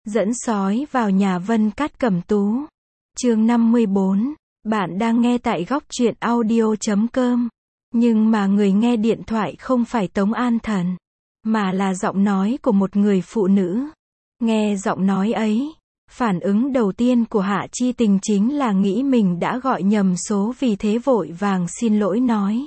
Dẫn sói vào nhà Vân Cát Cẩm Tú. Chương 54. Bạn đang nghe tại góc truyện audio.com. Nhưng mà người nghe điện thoại không phải Tống An Thần, mà là giọng nói của một người phụ nữ. Nghe giọng nói ấy, phản ứng đầu tiên của Hạ Chi Tình chính là nghĩ mình đã gọi nhầm số, vì thế vội vàng xin lỗi nói: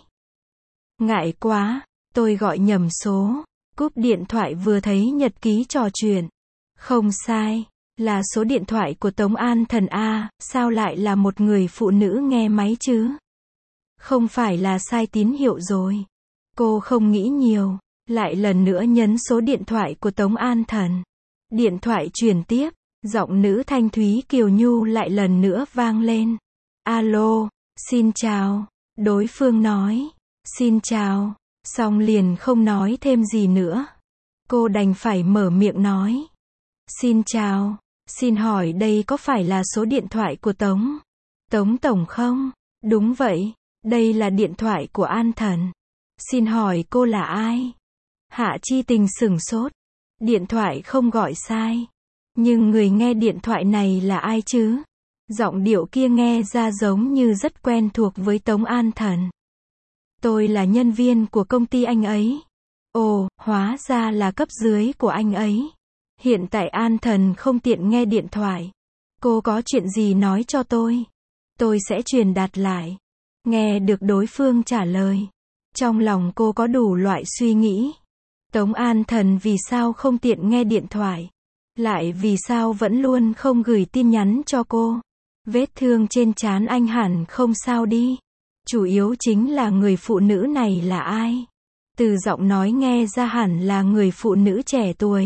ngại quá, tôi gọi nhầm số. Cúp điện thoại vừa thấy nhật ký trò chuyện. Không sai, là số điện thoại của Tống An Thần a, sao lại là một người phụ nữ nghe máy chứ? Không phải là sai tín hiệu rồi. Cô không nghĩ nhiều, lại lần nữa nhấn số điện thoại của Tống An Thần. Điện thoại truyền tiếp, giọng nữ thanh thúy kiều nhu lại lần nữa vang lên. Alo, xin chào. Đối phương nói, xin chào, xong liền không nói thêm gì nữa. Cô đành phải mở miệng nói: xin chào, xin hỏi đây có phải là số điện thoại của Tống Tổng không? Đúng vậy, đây là điện thoại của An Thần. Xin hỏi cô là ai? Hạ Chi Tình sửng sốt. Điện thoại không gọi sai. Nhưng người nghe điện thoại này là ai chứ? Giọng điệu kia nghe ra giống như rất quen thuộc với Tống An Thần. Tôi là nhân viên của công ty anh ấy. Ồ, hóa ra là cấp dưới của anh ấy. Hiện tại An Thần không tiện nghe điện thoại. Cô có chuyện gì nói cho tôi sẽ truyền đạt lại. Nghe được đối phương trả lời, trong lòng cô có đủ loại suy nghĩ. Tống An Thần vì sao không tiện nghe điện thoại? Lại vì sao vẫn luôn không gửi tin nhắn cho cô? Vết thương trên trán anh hẳn không sao đi. Chủ yếu chính là người phụ nữ này là ai? Từ giọng nói nghe ra hẳn là người phụ nữ trẻ tuổi.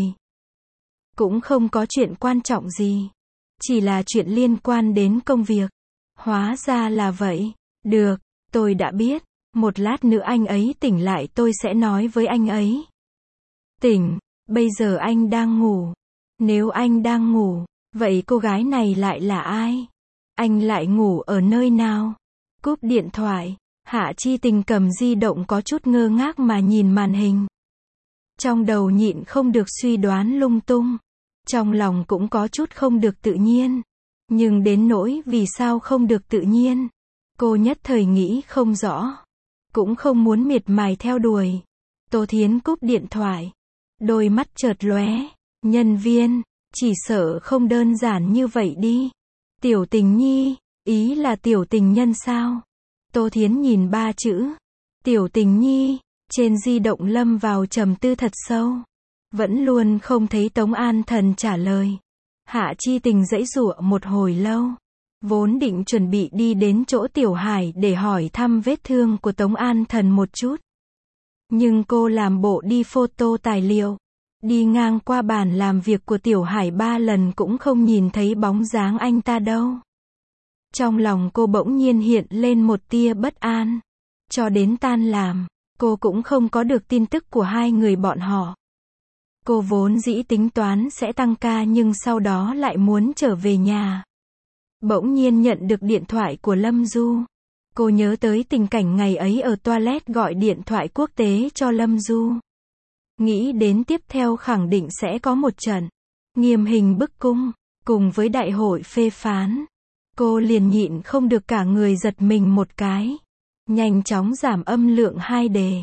Cũng không có chuyện quan trọng gì. Chỉ là chuyện liên quan đến công việc. Hóa ra là vậy. Được, tôi đã biết. Một lát nữa anh ấy tỉnh lại tôi sẽ nói với anh ấy. Tỉnh, bây giờ anh đang ngủ. Nếu anh đang ngủ, vậy cô gái này lại là ai? Anh lại ngủ ở nơi nào? Cúp điện thoại, Hạ Chi Tình cầm di động có chút ngơ ngác mà nhìn màn hình. Trong đầu nhịn không được suy đoán lung tung. Trong lòng cũng có chút không được tự nhiên. Nhưng đến nỗi vì sao không được tự nhiên, cô nhất thời nghĩ không rõ. Cũng không muốn miệt mài theo đuổi. Tô Thiến cúp điện thoại. Đôi mắt chợt lóe. Nhân viên, chỉ sợ không đơn giản như vậy đi. Tiểu Tình Nhi, ý là tiểu tình nhân sao? Tô Thiến nhìn ba chữ Tiểu Tình Nhi trên di động lâm vào trầm tư thật sâu. Vẫn luôn không thấy Tống An Thần trả lời. Hạ Chi Tình giãy giụa một hồi lâu. Vốn định chuẩn bị đi đến chỗ Tiểu Hải để hỏi thăm vết thương của Tống An Thần một chút. Nhưng cô làm bộ đi photo tài liệu. Đi ngang qua bàn làm việc của Tiểu Hải 3 lần cũng không nhìn thấy bóng dáng anh ta đâu. Trong lòng cô bỗng nhiên hiện lên một tia bất an. Cho đến tan làm, cô cũng không có được tin tức của hai người bọn họ. Cô vốn dĩ tính toán sẽ tăng ca nhưng sau đó lại muốn trở về nhà. Bỗng nhiên nhận được điện thoại của Lâm Du. Cô nhớ tới tình cảnh ngày ấy ở toilet gọi điện thoại quốc tế cho Lâm Du. Nghĩ đến tiếp theo khẳng định sẽ có một trận nghiêm hình bức cung, cùng với đại hội phê phán. Cô liền nhịn không được cả người giật mình một cái. Nhanh chóng giảm âm lượng 2 đề.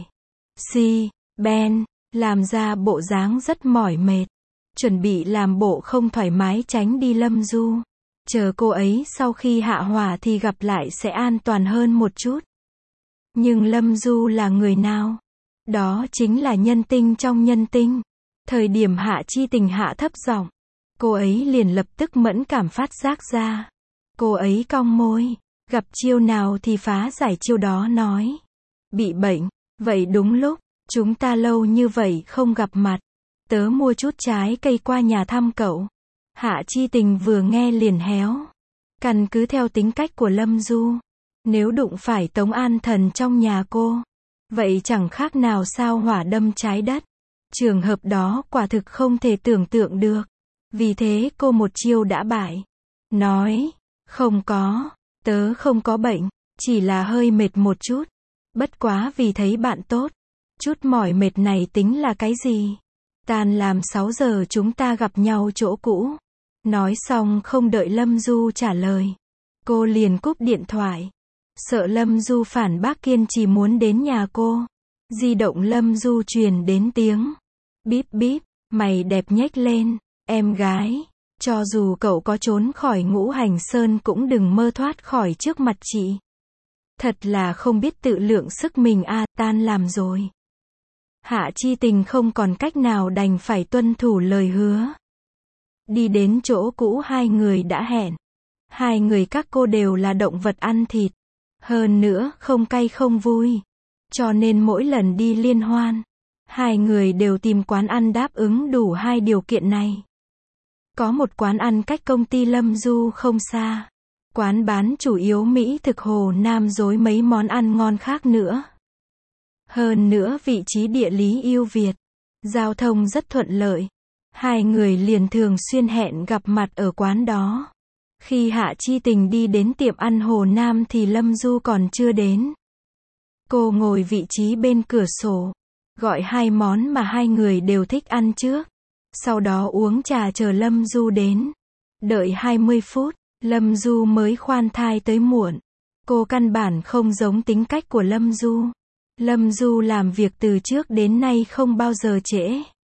Ben, làm ra bộ dáng rất mỏi mệt. Chuẩn bị làm bộ không thoải mái tránh đi Lâm Du. Chờ cô ấy sau khi hạ hỏa thì gặp lại sẽ an toàn hơn một chút. Nhưng Lâm Du là người nào? Đó chính là nhân tinh trong nhân tinh. Thời điểm Hạ Chi Tình hạ thấp giọng, cô ấy liền lập tức mẫn cảm phát giác ra. Cô ấy cong môi, gặp chiêu nào thì phá giải chiêu đó nói. Bị bệnh, vậy đúng lúc, chúng ta lâu như vậy không gặp mặt. Tớ mua chút trái cây qua nhà thăm cậu. Hạ Chi Tình vừa nghe liền héo. Căn cứ theo tính cách của Lâm Du, nếu đụng phải Tống An Thần trong nhà cô, vậy chẳng khác nào sao hỏa đâm trái đất. Trường hợp đó quả thực không thể tưởng tượng được. Vì thế cô một chiêu đã bại. Nói, không có, tớ không có bệnh, chỉ là hơi mệt một chút. Bất quá vì thấy bạn tốt. Chút mỏi mệt này tính là cái gì? Tan làm 6 giờ chúng ta gặp nhau chỗ cũ. Nói xong không đợi Lâm Du trả lời. Cô liền cúp điện thoại. Sợ Lâm Du phản bác kiên trì muốn đến nhà cô. Di động Lâm Du truyền đến tiếng. Bíp bíp, mày đẹp nhếch lên, em gái. Cho dù cậu có trốn khỏi Ngũ Hành Sơn cũng đừng mơ thoát khỏi trước mặt chị. Thật là không biết tự lượng sức mình a, tan làm rồi. Hạ Chi Tình không còn cách nào đành phải tuân thủ lời hứa. Đi đến chỗ cũ hai người đã hẹn. Hai người các cô đều là động vật ăn thịt. Hơn nữa, không cay không vui. Cho nên mỗi lần đi liên hoan, hai người đều tìm quán ăn đáp ứng đủ hai điều kiện này. Có một quán ăn cách công ty Lâm Du không xa. Quán bán chủ yếu mỹ thực Hồ Nam dối mấy món ăn ngon khác nữa. Hơn nữa vị trí địa lý ưu việt. Giao thông rất thuận lợi. Hai người liền thường xuyên hẹn gặp mặt ở quán đó. Khi Hạ Chi Tình đi đến tiệm ăn Hồ Nam thì Lâm Du còn chưa đến. Cô ngồi vị trí bên cửa sổ. Gọi hai món mà hai người đều thích ăn trước. Sau đó uống trà chờ Lâm Du đến. Đợi 20 phút, Lâm Du mới khoan thai tới muộn. Cô căn bản không giống tính cách của Lâm Du. Lâm Du làm việc từ trước đến nay không bao giờ trễ.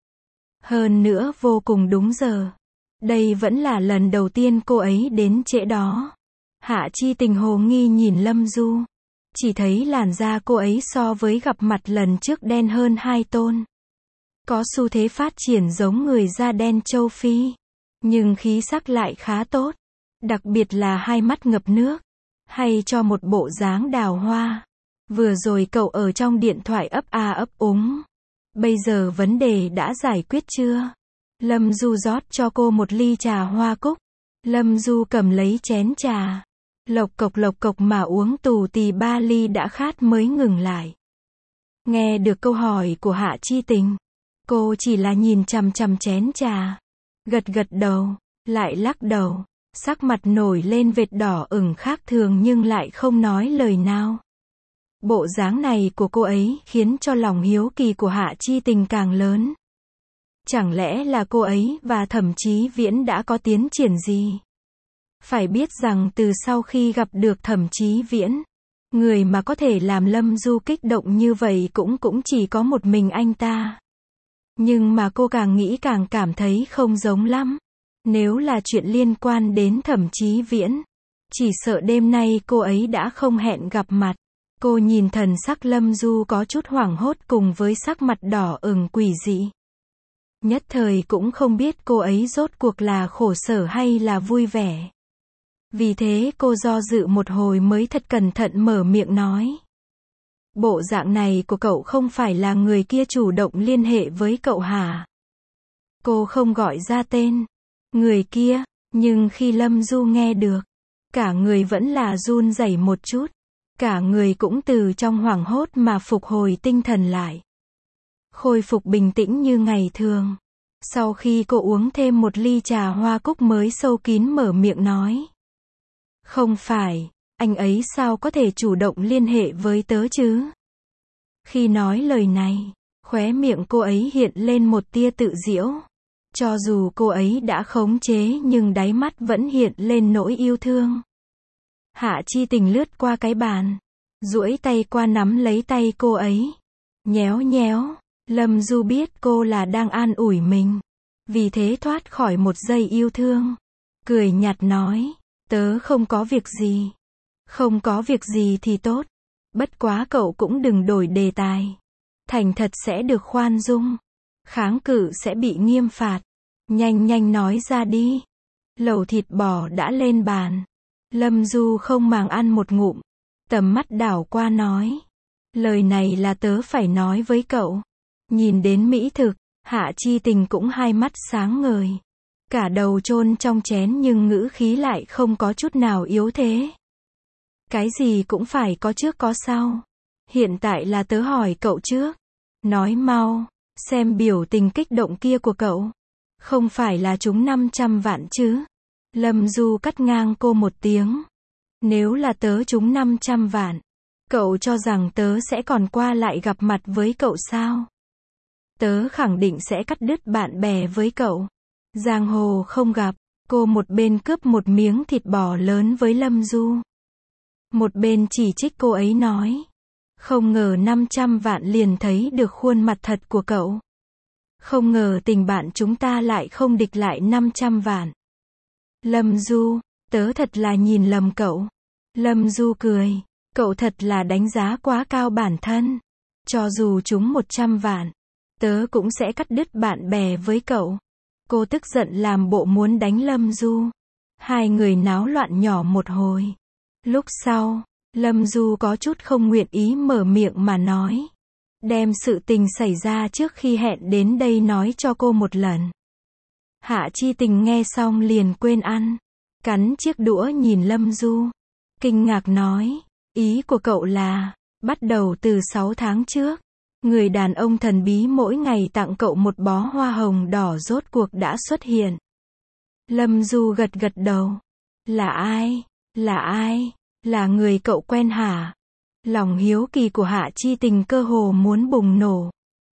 Hơn nữa vô cùng đúng giờ. Đây vẫn là lần đầu tiên cô ấy đến trễ đó. Hạ Chi Tình hồ nghi nhìn Lâm Du. Chỉ thấy làn da cô ấy so với gặp mặt lần trước đen hơn 2 tôn. Có xu thế phát triển giống người da đen châu Phi. Nhưng khí sắc lại khá tốt. Đặc biệt là hai mắt ngập nước. Hay cho một bộ dáng đào hoa. Vừa rồi cậu ở trong điện thoại ấp a ấp úng. Bây giờ vấn đề đã giải quyết chưa? Lâm Du rót cho cô một ly trà hoa cúc. Lâm Du cầm lấy chén trà. Lộc cộc mà uống tù tì 3 ly đã khát mới ngừng lại. Nghe được câu hỏi của Hạ Chi Tình. Cô chỉ là nhìn chằm chằm chén trà. Gật đầu, lại lắc đầu. Sắc mặt nổi lên vệt đỏ ửng khác thường nhưng lại không nói lời nào. Bộ dáng này của cô ấy khiến cho lòng hiếu kỳ của Hạ Chi Tình càng lớn. Chẳng lẽ là cô ấy và Thẩm Chí Viễn đã có tiến triển gì? Phải biết rằng từ sau khi gặp được Thẩm Chí Viễn, người mà có thể làm Lâm Du kích động như vậy cũng chỉ có một mình anh ta. Nhưng mà cô càng nghĩ càng cảm thấy không giống lắm. Nếu là chuyện liên quan đến Thẩm Chí Viễn, chỉ sợ đêm nay cô ấy đã không hẹn gặp mặt. Cô nhìn thần sắc Lâm Du có chút hoảng hốt cùng với sắc mặt đỏ ửng quỷ dị. Nhất thời cũng không biết cô ấy rốt cuộc là khổ sở hay là vui vẻ. Vì thế cô do dự một hồi mới thật cẩn thận mở miệng nói. Bộ dạng này của cậu không phải là người kia chủ động liên hệ với cậu hả? Cô không gọi ra tên người kia, nhưng khi Lâm Du nghe được, cả người vẫn là run rẩy một chút. Cả người cũng từ trong hoảng hốt mà phục hồi tinh thần lại. Khôi phục bình tĩnh như ngày thường. Sau khi cô uống thêm một ly trà hoa cúc mới sâu kín mở miệng nói. Không phải, anh ấy sao có thể chủ động liên hệ với tớ chứ? Khi nói lời này, khóe miệng cô ấy hiện lên một tia tự giễu. Cho dù cô ấy đã khống chế nhưng đáy mắt vẫn hiện lên nỗi yêu thương. Hạ Chi Tình lướt qua cái bàn, duỗi tay qua nắm lấy tay cô ấy. Nhéo. Lâm Du biết cô là đang an ủi mình. Vì thế thoát khỏi một giây yêu thương. Cười nhạt nói, tớ không có việc gì. Không có việc gì thì tốt. Bất quá cậu cũng đừng đổi đề tài. Thành thật sẽ được khoan dung. Kháng cự sẽ bị nghiêm phạt. Nhanh nói ra đi. Lẩu thịt bò đã lên bàn. Lâm Du không màng ăn một ngụm. Tầm mắt đảo qua nói. Lời này là tớ phải nói với cậu. Nhìn đến mỹ thực, Hạ Chi Tình cũng hai mắt sáng ngời. Cả đầu chôn trong chén nhưng ngữ khí lại không có chút nào yếu thế. Cái gì cũng phải có trước có sau. Hiện tại là tớ hỏi cậu trước. Nói mau, xem biểu tình kích động kia của cậu. Không phải là trúng 500 vạn chứ? Lâm Du cắt ngang cô một tiếng. Nếu là tớ trúng 500 vạn, cậu cho rằng tớ sẽ còn qua lại gặp mặt với cậu sao? Tớ khẳng định sẽ cắt đứt bạn bè với cậu. Giang hồ không gặp, Cô một bên cướp một miếng thịt bò lớn với Lâm Du. Một bên chỉ trích cô ấy nói. Không ngờ 500 vạn liền thấy được khuôn mặt thật của cậu. Không ngờ tình bạn chúng ta lại không địch lại 500 vạn. Lâm Du, tớ thật là nhìn lầm cậu. Lâm Du cười. Cậu thật là đánh giá quá cao bản thân. Cho dù chúng 100 vạn, tớ cũng sẽ cắt đứt bạn bè với cậu. Cô tức giận làm bộ muốn đánh Lâm Du. Hai người náo loạn nhỏ một hồi. Lúc sau, Lâm Du có chút không nguyện ý mở miệng mà nói. Đem sự tình xảy ra trước khi hẹn đến đây nói cho cô một lần. Hạ Chi Tình nghe xong liền quên ăn. Cắn chiếc đũa nhìn Lâm Du. Kinh ngạc nói. Ý của cậu là, bắt đầu từ 6 tháng trước, người đàn ông thần bí mỗi ngày tặng cậu một bó hoa hồng đỏ rốt cuộc đã xuất hiện. Lâm Du gật gật đầu. Là ai? Là ai? Là người cậu quen hả? Lòng hiếu kỳ của Hạ Chi Tình cơ hồ muốn bùng nổ.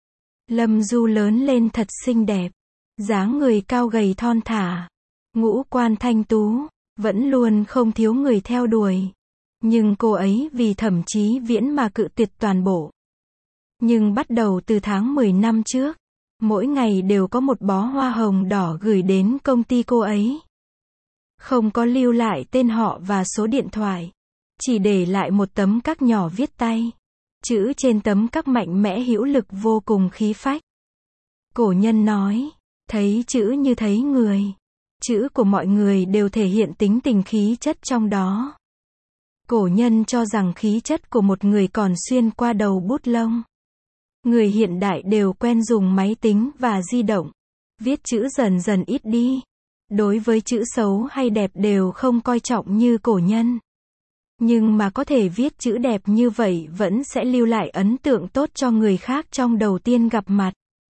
Lâm Du lớn lên thật xinh đẹp. Dáng người cao gầy thon thả. Ngũ quan thanh tú. Vẫn luôn không thiếu người theo đuổi. Nhưng cô ấy vì Thẩm Chí Viễn mà cự tuyệt toàn bộ. Nhưng bắt đầu từ tháng 10 năm trước, mỗi ngày đều có một bó hoa hồng đỏ gửi đến công ty cô ấy. Không có lưu lại tên họ và số điện thoại. Chỉ để lại một tấm cắc nhỏ viết tay. Chữ trên tấm cắc mạnh mẽ hữu lực vô cùng khí phách. Cổ nhân nói, thấy chữ như thấy người. Chữ của mọi người đều thể hiện tính tình khí chất trong đó. Cổ nhân cho rằng khí chất của một người còn xuyên qua đầu bút lông. Người hiện đại đều quen dùng máy tính và di động. Viết chữ dần dần ít đi. Đối với chữ xấu hay đẹp đều không coi trọng như cổ nhân. Nhưng mà có thể viết chữ đẹp như vậy vẫn sẽ lưu lại ấn tượng tốt cho người khác trong đầu tiên gặp mặt.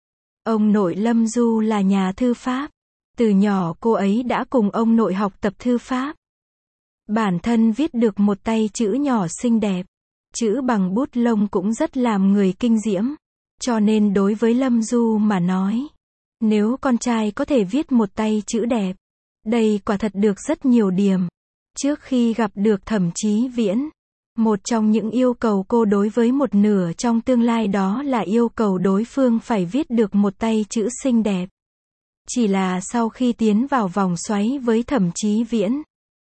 Ông nội Lâm Du là nhà thư pháp. Từ nhỏ cô ấy đã cùng ông nội học tập thư pháp. Bản thân viết được một tay chữ nhỏ xinh đẹp. Chữ bằng bút lông cũng rất làm người kinh diễm. Cho nên đối với Lâm Du mà nói, nếu con trai có thể viết một tay chữ đẹp, đây quả thật được rất nhiều điểm. Trước khi gặp được Thẩm Chí Viễn, một trong những yêu cầu cô đối với một nửa trong tương lai đó là yêu cầu đối phương phải viết được một tay chữ xinh đẹp. Chỉ là sau khi tiến vào vòng xoáy với Thẩm Chí Viễn,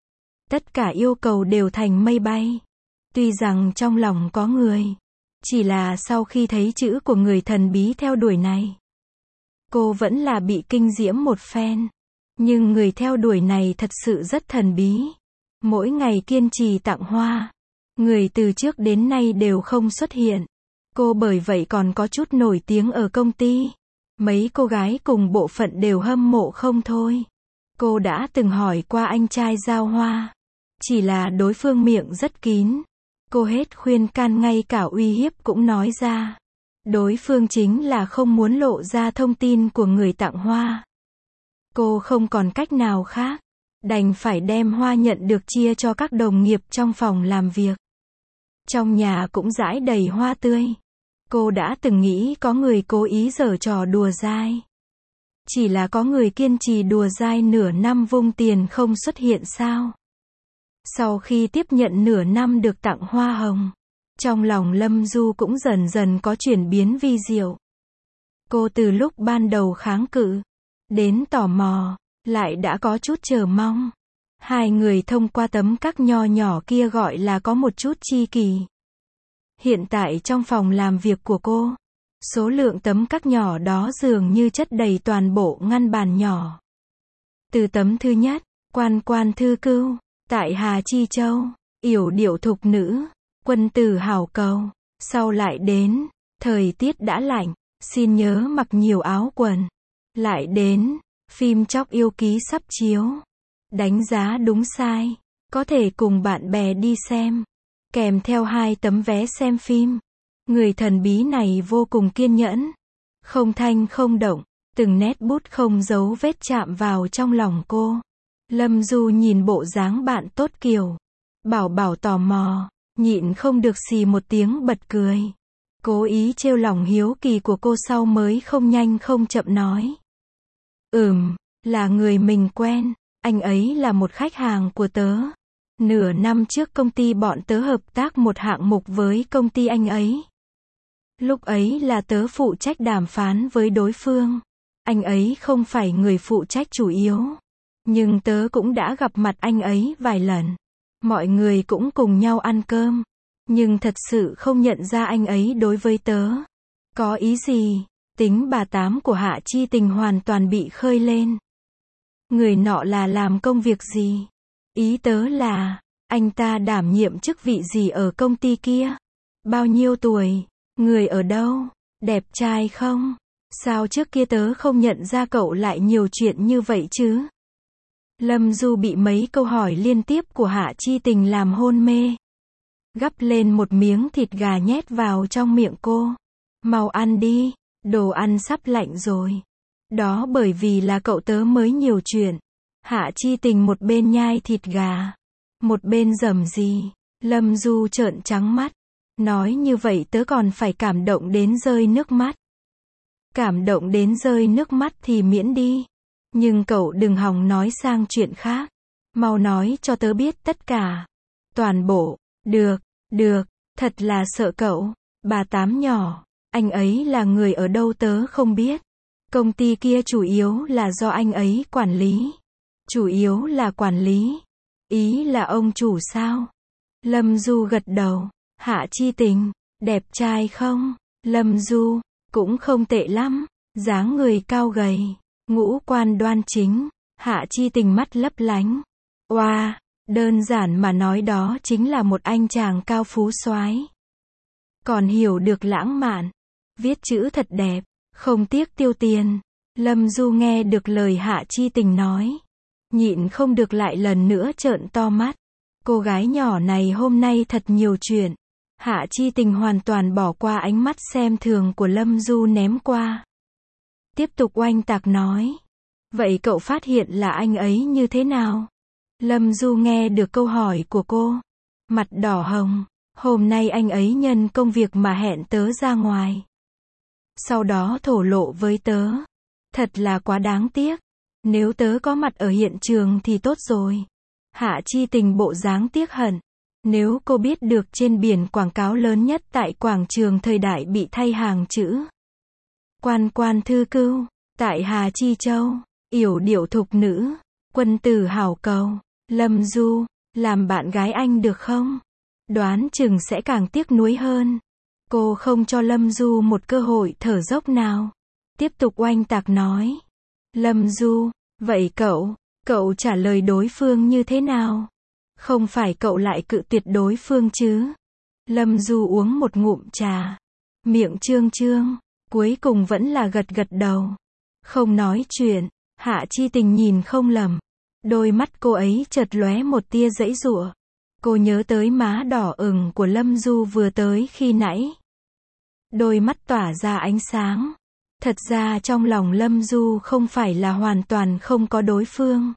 tất cả yêu cầu đều thành mây bay. Tuy rằng trong lòng có người, chỉ là sau khi thấy chữ của người thần bí theo đuổi này, cô vẫn là bị kinh diễm một phen. Nhưng người theo đuổi này thật sự rất thần bí. Mỗi ngày kiên trì tặng hoa. Người từ trước đến nay đều không xuất hiện. Cô bởi vậy còn có chút nổi tiếng ở công ty. Mấy cô gái cùng bộ phận đều hâm mộ không thôi. Cô đã từng hỏi qua anh trai giao hoa. Chỉ là đối phương miệng rất kín. Cô hết khuyên can ngay cả uy hiếp cũng nói ra. Đối phương chính là không muốn lộ ra thông tin của người tặng hoa. Cô không còn cách nào khác. Đành phải đem hoa nhận được chia cho các đồng nghiệp trong phòng làm việc. Trong nhà cũng rải đầy hoa tươi. Cô đã từng nghĩ có người cố ý giở trò đùa dai. Chỉ là có người kiên trì đùa dai nửa năm vung tiền không xuất hiện sao. Sau khi tiếp nhận nửa năm được tặng hoa hồng, trong lòng Lâm Du cũng dần dần có chuyển biến vi diệu. Cô từ lúc ban đầu kháng cự, đến tò mò, lại đã có chút chờ mong. Hai người thông qua tấm cắc nho nhỏ kia gọi là có một chút chi kỳ. Hiện tại trong phòng làm việc của cô, số lượng tấm cắc nhỏ đó dường như chất đầy toàn bộ ngăn bàn nhỏ. Từ tấm thứ nhất, quan quan thư cưu, tại Hà Chi Châu, yểu điệu thục nữ, quân tử hảo cầu, sau lại đến, thời tiết đã lạnh, xin nhớ mặc nhiều áo quần. Lại đến, phim Chóc Yêu Ký sắp chiếu. Đánh giá đúng sai, có thể cùng bạn bè đi xem. Kèm theo 2 tấm vé xem phim. Người thần bí này vô cùng kiên nhẫn. Không thanh không động, từng nét bút không dấu vết chạm vào trong lòng cô. Lâm Du nhìn bộ dáng bạn tốt kiểu. Bảo Bảo tò mò, nhịn không được xì một tiếng bật cười. Cố ý trêu lòng hiếu kỳ của cô sau mới không nhanh không chậm nói. Là người mình quen. Anh ấy là một khách hàng của tớ. Nửa năm trước công ty bọn tớ hợp tác một hạng mục với công ty anh ấy. Lúc ấy là tớ phụ trách đàm phán với đối phương. Anh ấy không phải người phụ trách chủ yếu. Nhưng tớ cũng đã gặp mặt anh ấy vài lần. Mọi người cũng cùng nhau ăn cơm. Nhưng thật sự không nhận ra anh ấy đối với tớ. Có ý gì? Tính bà Tám của Hạ Chi Tình hoàn toàn bị khơi lên. Người nọ là làm công việc gì? Ý tớ là, anh ta đảm nhiệm chức vị gì ở công ty kia? Bao nhiêu tuổi? Người ở đâu? Đẹp trai không? Sao trước kia tớ không nhận ra cậu lại nhiều chuyện như vậy chứ? Lâm Du bị mấy câu hỏi liên tiếp của Hạ Chi Tình làm hôn mê. Gắp lên một miếng thịt gà nhét vào trong miệng cô. Mau ăn đi, đồ ăn sắp lạnh rồi. Đó bởi vì là cậu tớ mới nhiều chuyện. Hạ Chi Tình một bên nhai thịt gà, một bên rầm rì. Lâm Du trợn trắng mắt. Nói như vậy tớ còn phải cảm động đến rơi nước mắt. Cảm động đến rơi nước mắt thì miễn đi. Nhưng cậu đừng hòng nói sang chuyện khác. Mau nói cho tớ biết tất cả. Toàn bộ. Được, được, thật là sợ cậu. Bà Tám nhỏ, anh ấy là người ở đâu tớ không biết. Công ty kia chủ yếu là do anh ấy quản lý. Chủ yếu là quản lý. Ý là ông chủ sao? Lâm Du gật đầu. Hạ Chi Tình, đẹp trai không? Lâm Du, cũng không tệ lắm. Dáng người cao gầy, ngũ quan đoan chính. Hạ Chi Tình mắt lấp lánh. Oa, đơn giản mà nói đó chính là một anh chàng cao phú soái. Còn hiểu được lãng mạn. Viết chữ thật đẹp, không tiếc tiêu tiền. Lâm Du nghe được lời Hạ Chi Tình nói. Nhịn không được lại lần nữa trợn to mắt. Cô gái nhỏ này hôm nay thật nhiều chuyện. Hạ Chi Tình hoàn toàn bỏ qua ánh mắt xem thường của Lâm Du ném qua. Tiếp tục oanh tạc nói. Vậy cậu phát hiện là anh ấy như thế nào? Lâm Du nghe được câu hỏi của cô. Mặt đỏ hồng. Hôm nay anh ấy nhân công việc mà hẹn tớ ra ngoài. Sau đó thổ lộ với tớ. Thật là quá đáng tiếc. Nếu tớ có mặt ở hiện trường thì tốt rồi. Hạ Chi Tình bộ dáng tiếc hận. Nếu cô biết được trên biển quảng cáo lớn nhất tại quảng trường thời đại bị thay hàng chữ. Quan quan thư cưu, tại Hà Chi Châu, yểu điệu thục nữ, quân tử hảo cầu, Lâm Du, làm bạn gái anh được không? Đoán chừng sẽ càng tiếc nuối hơn. Cô không cho Lâm Du một cơ hội thở dốc nào. Tiếp tục oanh tạc nói. Lâm Du, vậy cậu trả lời đối phương như thế nào? Không phải cậu lại cự tuyệt đối phương chứ? Lâm Du uống một ngụm trà. Miệng trương trương. Cuối cùng vẫn là gật gật đầu. Không nói chuyện. Hạ Chi Tình nhìn không lầm. Đôi mắt cô ấy chợt lóe một tia giãy giụa. Cô nhớ tới má đỏ ửng của Lâm Du vừa tới khi nãy. Đôi mắt tỏa ra ánh sáng. Thật ra trong lòng Lâm Du không phải là hoàn toàn không có đối phương.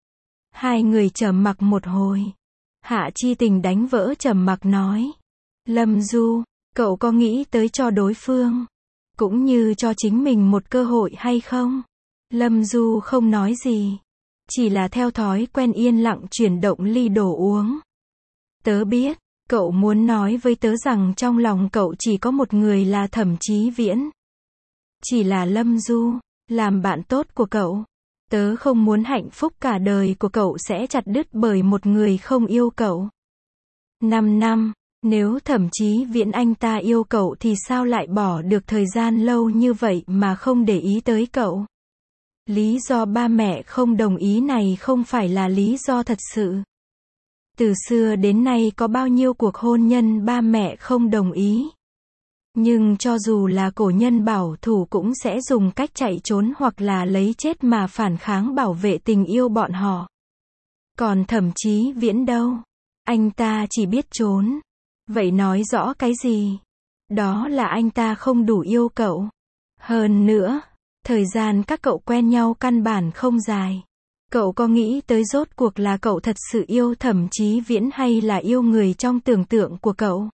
Hai người trầm mặc một hồi. Hạ Chi Tình đánh vỡ trầm mặc nói. Lâm Du, cậu có nghĩ tới cho đối phương, cũng như cho chính mình một cơ hội hay không? Lâm Du không nói gì. Chỉ là theo thói quen yên lặng chuyển động ly đồ uống. Tớ biết, cậu muốn nói với tớ rằng trong lòng cậu chỉ có một người là Thẩm Chí Viễn. Chỉ là Lâm Du, làm bạn tốt của cậu. Tớ không muốn hạnh phúc cả đời của cậu sẽ chặt đứt bởi một người không yêu cậu. 5 năm, nếu Thẩm Chí Viễn anh ta yêu cậu thì sao lại bỏ được thời gian lâu như vậy mà không để ý tới cậu? Lý do ba mẹ không đồng ý này không phải là lý do thật sự. Từ xưa đến nay có bao nhiêu cuộc hôn nhân ba mẹ không đồng ý. Nhưng cho dù là cổ nhân bảo thủ cũng sẽ dùng cách chạy trốn hoặc là lấy chết mà phản kháng bảo vệ tình yêu bọn họ. Còn Thẩm Chí Viễn đâu? Anh ta chỉ biết trốn. Vậy nói rõ cái gì? Đó là anh ta không đủ yêu cậu. Hơn nữa, thời gian các cậu quen nhau căn bản không dài. Cậu có nghĩ tới rốt cuộc là cậu thật sự yêu Thẩm Chí Viễn hay là yêu người trong tưởng tượng của cậu?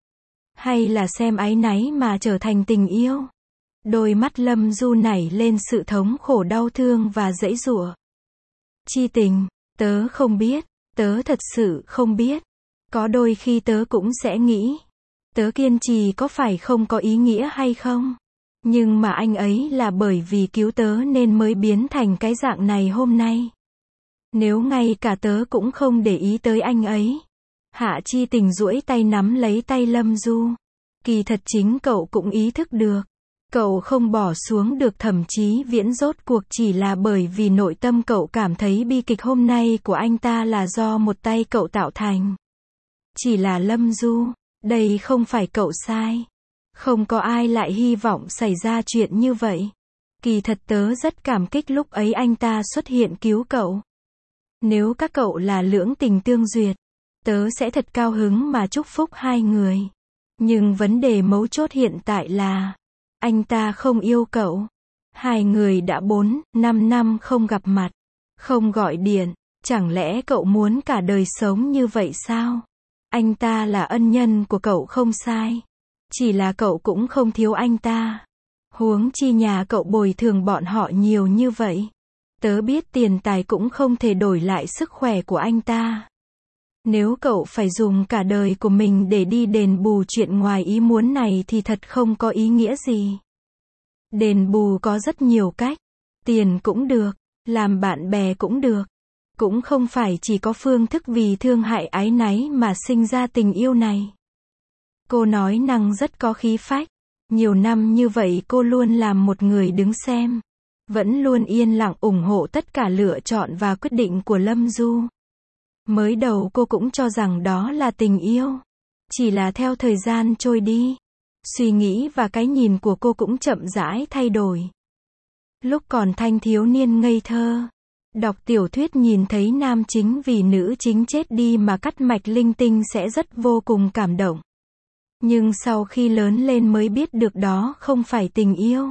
Hay là xem áy náy mà trở thành tình yêu? Đôi mắt Lâm Du nảy lên sự thống khổ đau thương và giãy giụa. Chi Tình, Tớ không biết, tớ thật sự không biết. Có đôi khi tớ cũng sẽ nghĩ, tớ kiên trì có phải không có ý nghĩa hay không? Nhưng mà anh ấy là bởi vì cứu tớ nên mới biến thành cái dạng này hôm nay. Nếu ngay cả tớ cũng không để ý tới anh ấy. Hạ Chi Tình duỗi tay nắm lấy tay Lâm Du. Kỳ thật chính cậu cũng ý thức được. Cậu không bỏ xuống được Thẩm Chí Viễn rốt cuộc chỉ là bởi vì nội tâm cậu cảm thấy bi kịch hôm nay của anh ta là do một tay cậu tạo thành. Chỉ là Lâm Du, đây không phải cậu sai. Không có ai lại hy vọng xảy ra chuyện như vậy. Kỳ thật tớ rất cảm kích lúc ấy anh ta xuất hiện cứu cậu. Nếu các cậu là lưỡng tình tương duyệt, tớ sẽ thật cao hứng mà chúc phúc hai người. Nhưng vấn đề mấu chốt hiện tại là, anh ta không yêu cậu. Hai người đã 4-5 năm không gặp mặt, không gọi điện, chẳng lẽ cậu muốn cả đời sống như vậy sao? Anh ta là ân nhân của cậu không sai. Chỉ là cậu cũng không thiếu anh ta. Huống chi nhà cậu bồi thường bọn họ nhiều như vậy. Tớ biết tiền tài cũng không thể đổi lại sức khỏe của anh ta. Nếu cậu phải dùng cả đời của mình để đi đền bù chuyện ngoài ý muốn này thì thật không có ý nghĩa gì. Đền bù có rất nhiều cách. Tiền cũng được, làm bạn bè cũng được. Cũng không phải chỉ có phương thức vì thương hại áy náy mà sinh ra tình yêu này. Cô nói năng rất có khí phách. Nhiều năm như vậy cô luôn làm một người đứng xem. Vẫn luôn yên lặng ủng hộ tất cả lựa chọn và quyết định của Lâm Du. Mới đầu cô cũng cho rằng đó là tình yêu. Chỉ là theo thời gian trôi đi, suy nghĩ và cái nhìn của cô cũng chậm rãi thay đổi. Lúc còn thanh thiếu niên ngây thơ, đọc tiểu thuyết nhìn thấy nam chính vì nữ chính chết đi mà cắt mạch linh tinh sẽ rất vô cùng cảm động. Nhưng sau khi lớn lên mới biết được đó không phải tình yêu.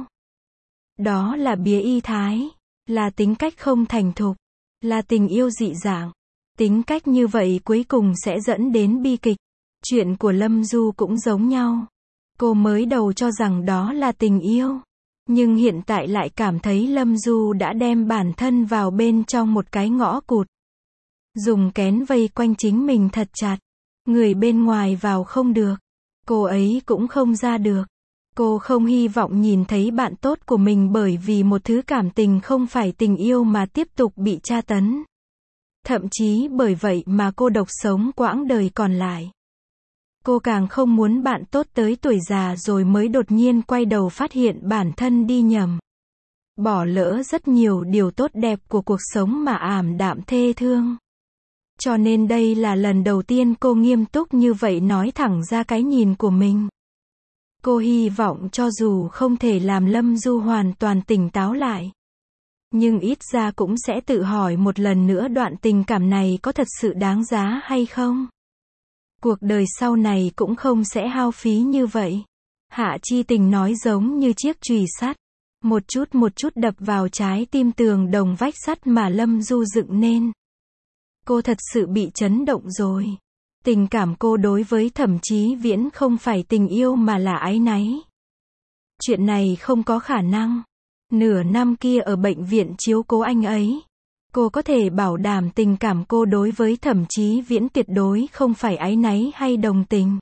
Đó là bía y thái, là tính cách không thành thục, là tình yêu dị dạng. Tính cách như vậy cuối cùng sẽ dẫn đến bi kịch. Chuyện của Lâm Du cũng giống nhau. Cô mới đầu cho rằng đó là tình yêu. Nhưng hiện tại lại cảm thấy Lâm Du đã đem bản thân vào bên trong một cái ngõ cụt. Dùng kén vây quanh chính mình thật chặt. Người bên ngoài vào không được. Cô ấy cũng không ra được. Cô không hy vọng nhìn thấy bạn tốt của mình bởi vì một thứ cảm tình không phải tình yêu mà tiếp tục bị tra tấn. Thậm chí bởi vậy mà cô độc sống quãng đời còn lại. Cô càng không muốn bạn tốt tới tuổi già rồi mới đột nhiên quay đầu phát hiện bản thân đi nhầm. Bỏ lỡ rất nhiều điều tốt đẹp của cuộc sống mà ảm đạm thê thương. Cho nên đây là lần đầu tiên cô nghiêm túc như vậy nói thẳng ra cái nhìn của mình. Cô hy vọng cho dù không thể làm Lâm Du hoàn toàn tỉnh táo lại, nhưng ít ra cũng sẽ tự hỏi một lần nữa đoạn tình cảm này có thật sự đáng giá hay không. Cuộc đời sau này cũng không sẽ hao phí như vậy. Hạ Chi Tình nói giống như chiếc chùy sắt, một chút đập vào trái tim tường đồng vách sắt mà Lâm Du dựng nên. Cô thật sự bị chấn động rồi. Tình cảm cô đối với Thẩm Chí Viễn không phải tình yêu mà là áy náy. Chuyện này không có khả năng. Nửa năm kia ở bệnh viện chiếu cố anh ấy, cô có thể bảo đảm tình cảm cô đối với Thẩm Chí Viễn tuyệt đối không phải áy náy hay đồng tình.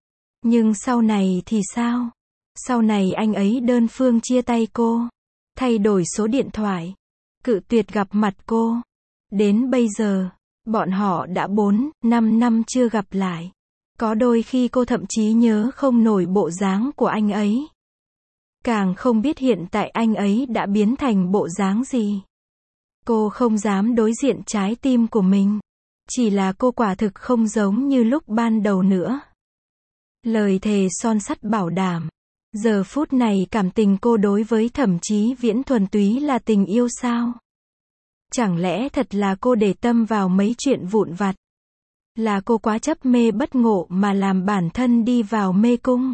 Nhưng sau này thì sao? Sau này anh ấy đơn phương chia tay cô, thay đổi số điện thoại, cự tuyệt gặp mặt cô. Đến bây giờ, bọn họ đã 4-5 năm chưa gặp lại. Có đôi khi cô thậm chí nhớ không nổi bộ dáng của anh ấy. Càng không biết hiện tại anh ấy đã biến thành bộ dáng gì. Cô không dám đối diện trái tim của mình. Chỉ là cô quả thực không giống như lúc ban đầu nữa. Lời thề son sắt bảo đảm. Giờ phút này cảm tình cô đối với Thẩm Chí Viễn thuần túy là tình yêu sao? Chẳng lẽ thật là cô để tâm vào mấy chuyện vụn vặt? Là cô quá chấp mê bất ngộ mà làm bản thân đi vào mê cung?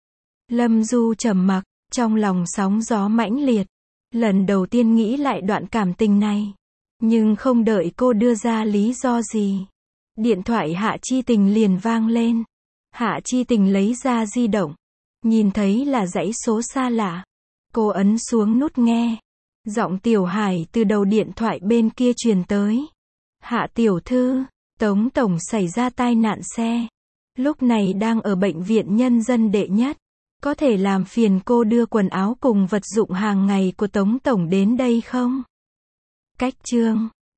Lâm Du trầm mặc, trong lòng sóng gió mãnh liệt. Lần đầu tiên nghĩ lại đoạn cảm tình này. Nhưng không đợi cô đưa ra lý do gì, điện thoại Hạ Chi Tình liền vang lên. Hạ Chi Tình lấy ra di động, nhìn thấy là dãy số xa lạ. Cô ấn xuống nút nghe. Giọng Tiểu Hải từ đầu điện thoại bên kia truyền tới. Hạ tiểu thư, Tống tổng xảy ra tai nạn xe. Lúc này đang ở bệnh viện nhân dân đệ nhất. Có thể làm phiền cô đưa quần áo cùng vật dụng hàng ngày của Tống tổng đến đây không? Cách chương